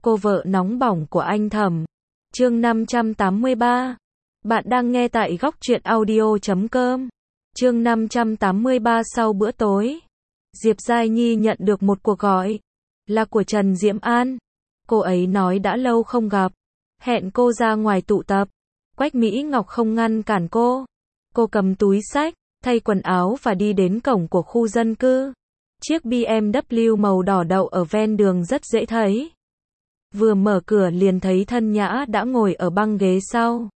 cô vợ nóng bỏng của anh Thẩm. Chương 583. Bạn đang nghe tại góc truyện audio.com. Chương 583. Sau bữa tối, Diệp Giai Nhi nhận được một cuộc gọi, là của Trần Diễm An. Cô ấy nói đã lâu không gặp, hẹn cô ra ngoài tụ tập. Quách Mỹ Ngọc không ngăn cản cô. Cô cầm túi xách, thay quần áo và đi đến cổng của khu dân cư. Chiếc BMW màu đỏ đậu ở ven đường rất dễ thấy. Vừa mở cửa liền thấy Thân Nhã đã ngồi ở băng ghế sau.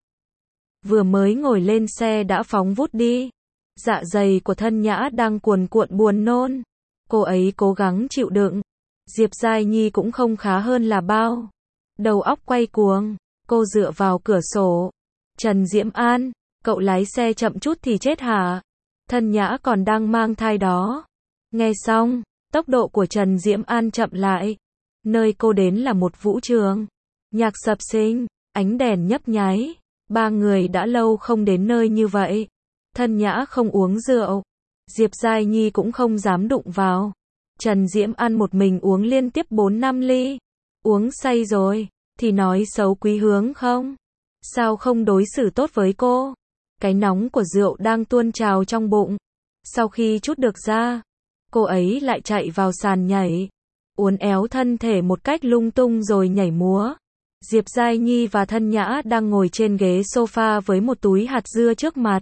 Vừa mới ngồi lên xe đã phóng vút đi. Dạ dày của Thân Nhã đang cuồn cuộn buồn nôn. Cô ấy cố gắng chịu đựng. Diệp Giai Nhi cũng không khá hơn là bao. Đầu óc quay cuồng, cô dựa vào cửa sổ. Trần Diễm An, cậu lái xe chậm chút thì chết hả? Thân Nhã còn đang mang thai đó. Nghe xong, tốc độ của Trần Diễm An chậm lại. Nơi cô đến là một vũ trường. Nhạc sập sình, ánh đèn nhấp nháy. Ba người đã lâu không đến nơi như vậy. Thân Nhã không uống rượu. Diệp Giai Nhi cũng không dám đụng vào. Trần Diễm An một mình uống liên tiếp 4-5 ly. Uống say rồi, thì nói xấu Quý Hướng không? Sao không đối xử tốt với cô? Cái nóng của rượu đang tuôn trào trong bụng. Sau khi trút được ra, cô ấy lại chạy vào sàn nhảy. Uốn éo thân thể một cách lung tung rồi nhảy múa. Diệp Giai Nhi và Thân Nhã đang ngồi trên ghế sofa với một túi hạt dưa trước mặt.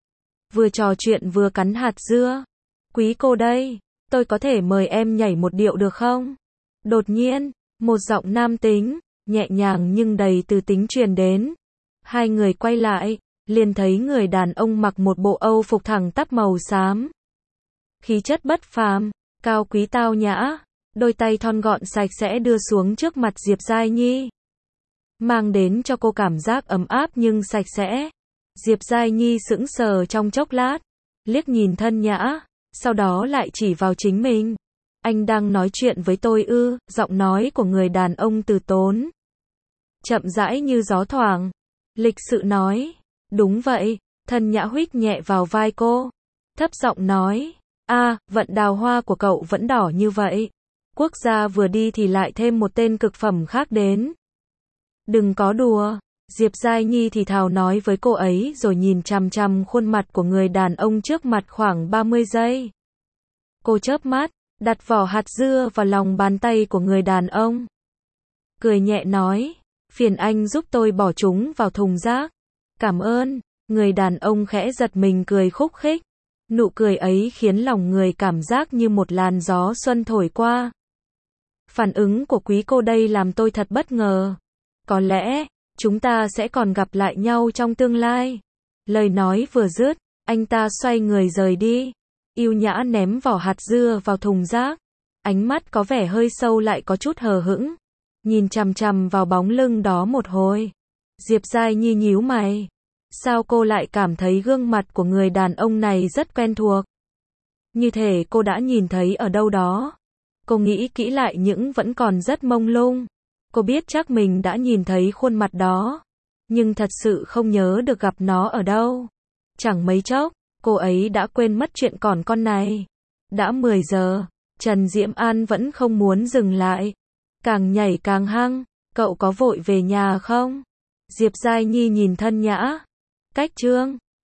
Vừa trò chuyện vừa cắn hạt dưa. Quý cô đây, tôi có thể mời em nhảy một điệu được không? Đột nhiên, một giọng nam tính, nhẹ nhàng nhưng đầy từ tính truyền đến. Hai người quay lại, liền thấy người đàn ông mặc một bộ Âu phục thẳng tắp màu xám. Khí chất bất phàm, cao quý tao nhã, đôi tay thon gọn sạch sẽ đưa xuống trước mặt Diệp Giai Nhi. Mang đến cho cô cảm giác ấm áp nhưng sạch sẽ. Diệp Giai Nhi sững sờ trong chốc lát, liếc nhìn Thân Nhã, sau đó lại chỉ vào chính mình. Anh đang nói chuyện với tôi ư? Giọng nói của người đàn ông từ tốn, chậm rãi như gió thoảng. Lịch sự nói, đúng vậy. Thân Nhã huých nhẹ vào vai cô, thấp giọng nói, vận đào hoa của cậu vẫn đỏ như vậy. Quốc gia vừa đi thì lại thêm một tên cực phẩm khác đến. Đừng có đùa. Diệp Giai Nhi thì thào nói với cô ấy rồi nhìn chằm chằm khuôn mặt của người đàn ông trước mặt khoảng 30 giây. Cô chớp mắt, đặt vỏ hạt dưa vào lòng bàn tay của người đàn ông. Cười nhẹ nói, phiền anh giúp tôi bỏ chúng vào thùng rác. Cảm ơn. Người đàn ông khẽ giật mình cười khúc khích. Nụ cười ấy khiến lòng người cảm giác như một làn gió xuân thổi qua. Phản ứng của quý cô đây làm tôi thật bất ngờ. Có lẽ, chúng ta sẽ còn gặp lại nhau trong tương lai. Lời nói vừa dứt, anh ta xoay người rời đi. Yêu nhã ném vỏ hạt dưa vào thùng rác. Ánh mắt có vẻ hơi sâu lại có chút hờ hững. Nhìn chằm chằm vào bóng lưng đó một hồi. Diệp Giai Nhi nhíu mày. Sao cô lại cảm thấy gương mặt của người đàn ông này rất quen thuộc? Như thể cô đã nhìn thấy ở đâu đó. Cô nghĩ kỹ lại nhưng vẫn còn rất mông lung. Cô biết chắc mình đã nhìn thấy khuôn mặt đó, nhưng thật sự không nhớ được gặp nó ở đâu. Chẳng mấy chốc, cô ấy đã quên mất chuyện còn con này. Đã 10 giờ, Trần Diễm An vẫn không muốn dừng lại. Càng nhảy càng hăng, cậu có vội về nhà không? Diệp Giai Nhi nhìn Thân Nhã. Cách chương